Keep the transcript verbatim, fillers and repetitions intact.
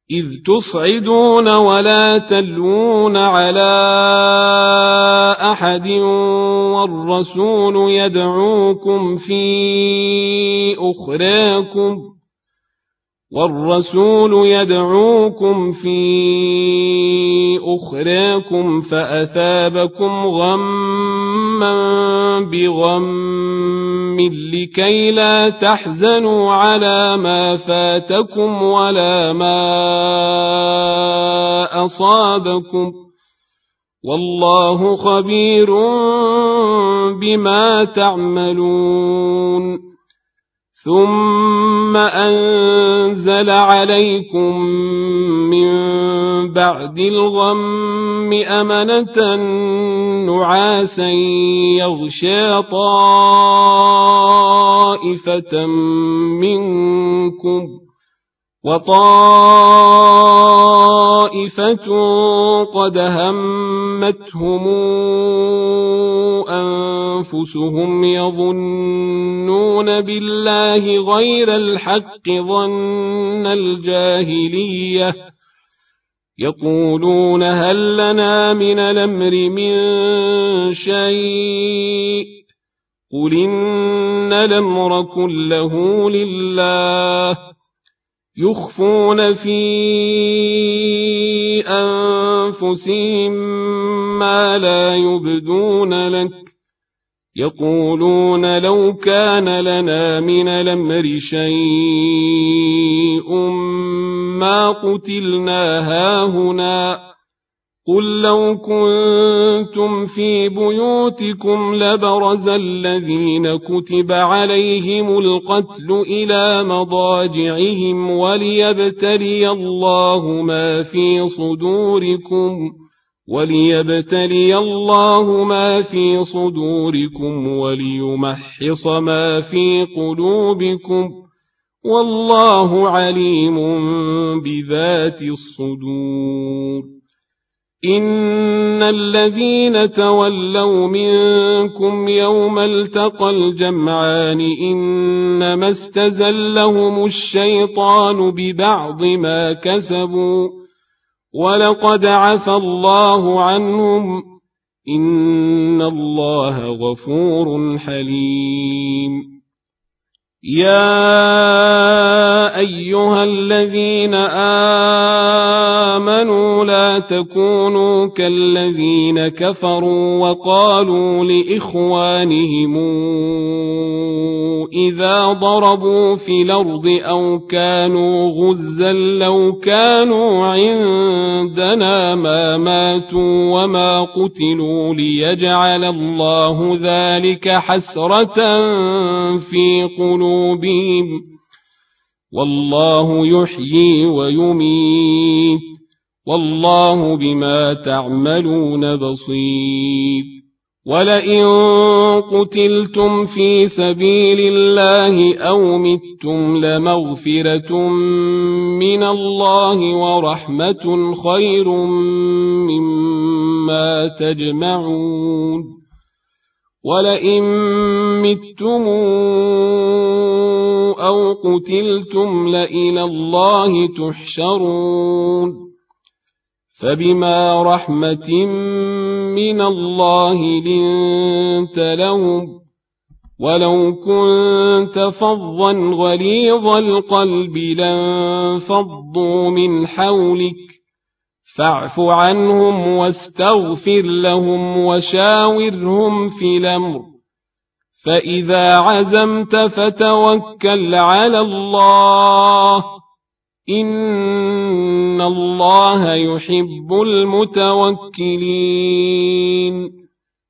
إذ تصعدون ولا تلوون على أحد والرسول يدعوكم في أخراكم والرسول يدعوكم في أخراكم فأثابكم غما بغم لكي لا تحزنوا على ما فاتكم ولا ما أصابكم والله خبير بما تعملون ثم أنزل عليكم من بعد الغم أمنة نعاسا يغشى طائفة منكم وطائفة قد همتهم أنفسهم يظنون بالله غير الحق ظن الجاهلية يقولون هل لنا من الأمر من شيء قل إن الأمر كله لله يخفون في أنفسهم ما لا يبدون لك يقولون لو كان لنا من الأمر شيء ما قتلنا هاهنا قل لو كنتم في بيوتكم لبرز الذين كتب عليهم القتل إلى مضاجعهم وليبتلي الله ما في صدوركم وليبتلي الله ما في صدوركم وليمحص ما في قلوبكم والله عليم بذات الصدور إن الذين تولوا منكم يوم التقى الجمعان إنما استزلهم الشيطان ببعض ما كسبوا ولقد عفى الله عنهم إن الله غفور حليم يا أيها الذين آمنوا لا تكونوا كالذين كفروا وقالوا لإخوانهم إذا ضربوا في الأرض أو كانوا غزا لو كانوا عندنا ما ماتوا وما قتلوا ليجعل الله ذلك حسرة في قلوبهم والله يحيي ويميت والله بما تعملون بصير ولئن قتلتم في سبيل الله أو متم لمغفرة من الله ورحمة خير مما تجمعون ولئن متم أو قتلتم لإلى الله تحشرون فبما رحمة من الله لنت لهم ولو كنت فظا غليظ القلب لانفضوا من حولك فاعف عنهم واستغفر لهم وشاورهم في الأمر فإذا عزمت فتوكل على الله إن الله يحب المتوكلين